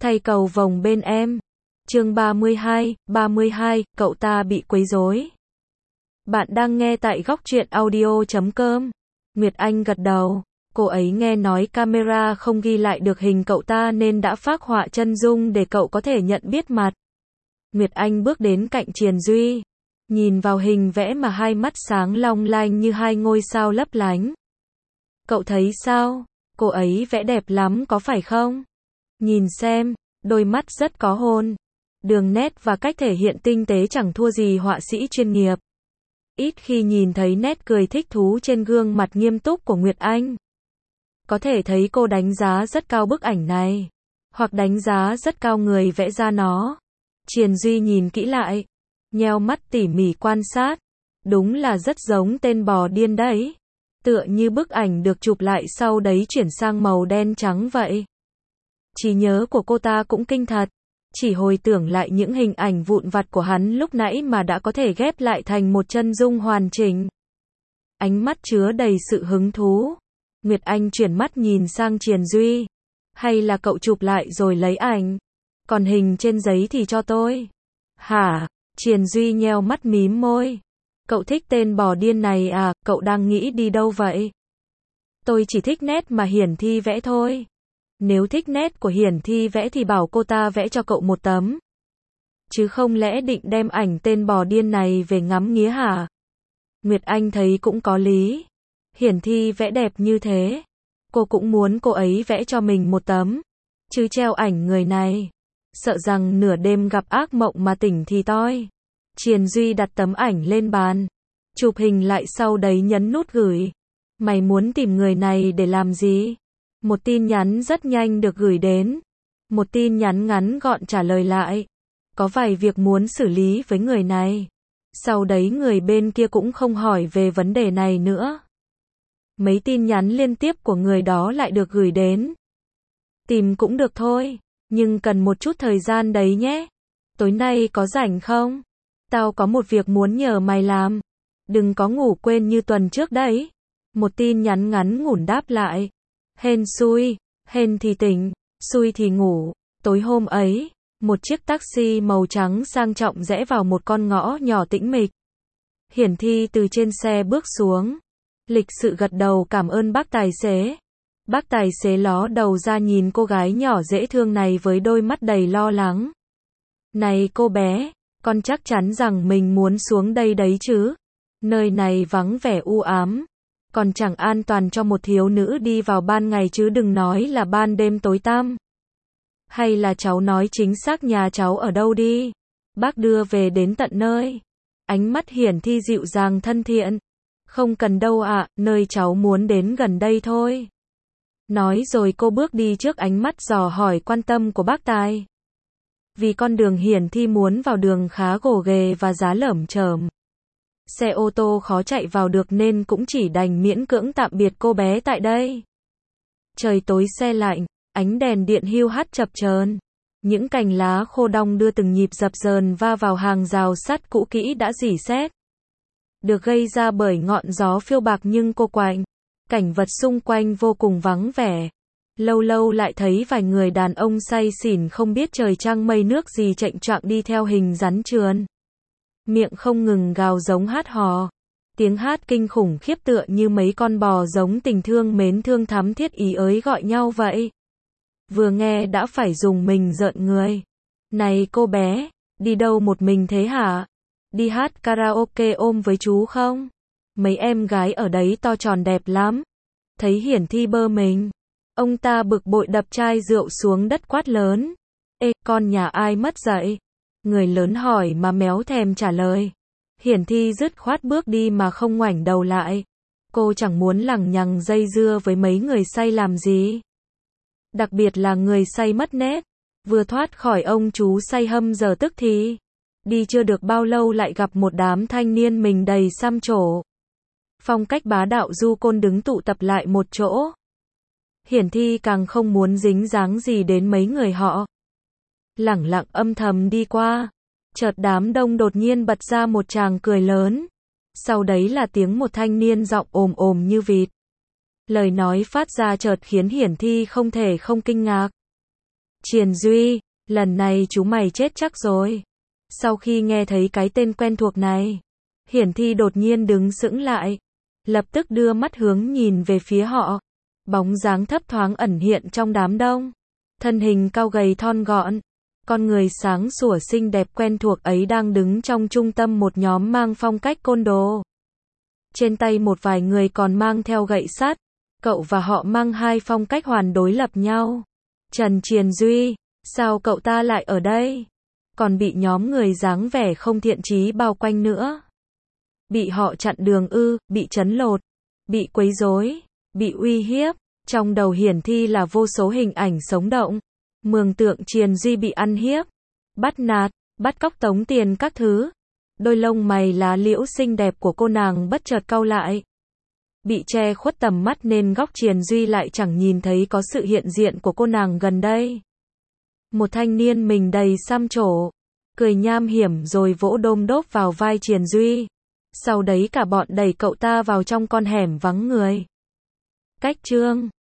thay cầu vồng bên em. Chương 32, cậu ta bị quấy rối. Bạn đang nghe tại góc truyện audio.com. Nguyệt Anh gật đầu. Cô ấy nghe nói camera không ghi lại được hình cậu ta nên đã phác họa chân dung để cậu có thể nhận biết mặt. Nguyệt Anh bước đến cạnh Triền Duy. Nhìn vào hình vẽ mà hai mắt sáng long lanh như hai ngôi sao lấp lánh. Cậu thấy sao? Cô ấy vẽ đẹp lắm có phải không? Nhìn xem, đôi mắt rất có hồn. Đường nét và cách thể hiện tinh tế chẳng thua gì họa sĩ chuyên nghiệp. Ít khi nhìn thấy nét cười thích thú trên gương mặt nghiêm túc của Nguyệt Anh. Có thể thấy cô đánh giá rất cao bức ảnh này. Hoặc đánh giá rất cao người vẽ ra nó. Triền Duy nhìn kỹ lại. Nheo mắt tỉ mỉ quan sát. Đúng là rất giống tên bò điên đấy. Tựa như bức ảnh được chụp lại sau đấy chuyển sang màu đen trắng vậy. Trí nhớ của cô ta cũng kinh thật. Chỉ hồi tưởng lại những hình ảnh vụn vặt của hắn lúc nãy mà đã có thể ghép lại thành một chân dung hoàn chỉnh. Ánh mắt chứa đầy sự hứng thú. Nguyệt Anh chuyển mắt nhìn sang Triền Duy. Hay là cậu chụp lại rồi lấy ảnh? Còn hình trên giấy thì cho tôi. Hả? Triền Duy nheo mắt mím môi. Cậu thích tên bò điên này à, cậu đang nghĩ đi đâu vậy? Tôi chỉ thích nét mà Hiển Thi vẽ thôi. Nếu thích nét của Hiển Thi vẽ thì bảo cô ta vẽ cho cậu một tấm. Chứ không lẽ định đem ảnh tên bò điên này về ngắm nghía hả? Nguyệt Anh thấy cũng có lý. Hiển Thi vẽ đẹp như thế. Cô cũng muốn cô ấy vẽ cho mình một tấm. Chứ treo ảnh người này. Sợ rằng nửa đêm gặp ác mộng mà tỉnh thì toi. Triền Duy đặt tấm ảnh lên bàn. Chụp hình lại sau đấy nhấn nút gửi. Mày muốn tìm người này để làm gì? Một tin nhắn rất nhanh được gửi đến. Một tin nhắn ngắn gọn trả lời lại. Có vài việc muốn xử lý với người này. Sau đấy người bên kia cũng không hỏi về vấn đề này nữa. Mấy tin nhắn liên tiếp của người đó lại được gửi đến. Tìm cũng được thôi, nhưng cần một chút thời gian đấy nhé. Tối nay có rảnh không? Tao có một việc muốn nhờ mày làm. Đừng có ngủ quên như tuần trước đấy. Một tin nhắn ngắn ngủn đáp lại. Hên xui, hên thì tỉnh, xui thì ngủ. Tối hôm ấy, một chiếc taxi màu trắng sang trọng rẽ vào một con ngõ nhỏ tĩnh mịch. Hiển Thi từ trên xe bước xuống. Lịch sự gật đầu cảm ơn bác tài xế. Bác tài xế ló đầu ra nhìn cô gái nhỏ dễ thương này với đôi mắt đầy lo lắng. Này cô bé, con chắc chắn rằng mình muốn xuống đây đấy chứ. Nơi này vắng vẻ u ám. Còn chẳng an toàn cho một thiếu nữ đi vào ban ngày chứ đừng nói là ban đêm tối tăm. Hay là cháu nói chính xác nhà cháu ở đâu đi. Bác đưa về đến tận nơi. Ánh mắt Hiển Thi dịu dàng thân thiện. Không cần đâu ạ, nơi cháu muốn đến gần đây thôi. Nói rồi cô bước đi trước ánh mắt dò hỏi quan tâm của bác tài. Vì con đường Hiển Thi muốn vào đường khá gồ ghề và giá lởm chởm. Xe ô tô khó chạy vào được nên cũng chỉ đành miễn cưỡng tạm biệt cô bé tại đây. Trời tối se lạnh, ánh đèn điện hiu hắt chập chờn. Những cành lá khô đong đưa từng nhịp dập dờn va vào hàng rào sắt cũ kỹ đã rỉ sét. Được gây ra bởi ngọn gió phiêu bạc nhưng cô quạnh. Cảnh vật xung quanh vô cùng vắng vẻ. Lâu lâu lại thấy vài người đàn ông say xỉn không biết trời trăng mây nước gì chệnh choạng đi theo hình rắn trườn. Miệng không ngừng gào giống hát hò. Tiếng hát kinh khủng khiếp tựa như mấy con bò giống tình thương mến thương thắm thiết ý ới gọi nhau vậy. Vừa nghe đã phải dùng mình rợn người. Này cô bé, đi đâu một mình thế hả? Đi hát karaoke ôm với chú không? Mấy em gái ở đấy to tròn đẹp lắm. Thấy Hiển Thi bơ mình. Ông ta bực bội đập chai rượu xuống đất quát lớn. Ê, con nhà ai mất dậy? Người lớn hỏi mà méo thèm trả lời. Hiển Thi dứt khoát bước đi mà không ngoảnh đầu lại. Cô chẳng muốn lằng nhằng dây dưa với mấy người say làm gì. Đặc biệt là người say mất nét. Vừa thoát khỏi ông chú say hâm giờ tức thì. Đi chưa được bao lâu lại gặp một đám thanh niên mình đầy xăm trổ. Phong cách bá đạo du côn đứng tụ tập lại một chỗ. Hiển Thi càng không muốn dính dáng gì đến mấy người họ. Lẳng lặng âm thầm đi qua. Chợt đám đông đột nhiên bật ra một tràng cười lớn. Sau đấy là tiếng một thanh niên giọng ồm ồm như vịt. Lời nói phát ra chợt khiến Hiển Thi không thể không kinh ngạc. Triền Duy, lần này chúng mày chết chắc rồi. Sau khi nghe thấy cái tên quen thuộc này, Hiển Thi đột nhiên đứng sững lại, lập tức đưa mắt hướng nhìn về phía họ. Bóng dáng thấp thoáng ẩn hiện trong đám đông. Thân hình cao gầy thon gọn, con người sáng sủa xinh đẹp quen thuộc ấy đang đứng trong trung tâm một nhóm mang phong cách côn đồ. Trên tay một vài người còn mang theo gậy sắt, cậu và họ mang hai phong cách hoàn đối lập nhau. Trần Triền Duy, sao cậu ta lại ở đây? Còn bị nhóm người dáng vẻ không thiện chí bao quanh nữa. Bị họ chặn đường ư, bị trấn lột, bị quấy rối, bị uy hiếp. Trong đầu Hiển Thi là vô số hình ảnh sống động. Mường tượng Triền Duy bị ăn hiếp, bắt nạt, bắt cóc tống tiền các thứ. Đôi lông mày lá liễu xinh đẹp của cô nàng bất chợt cau lại. Bị che khuất tầm mắt nên góc Triền Duy lại chẳng nhìn thấy có sự hiện diện của cô nàng gần đây. Một thanh niên mình đầy xăm trổ, cười nham hiểm rồi vỗ đôm đốp vào vai Triền Duy. Sau đấy cả bọn đẩy cậu ta vào trong con hẻm vắng người. Cách chương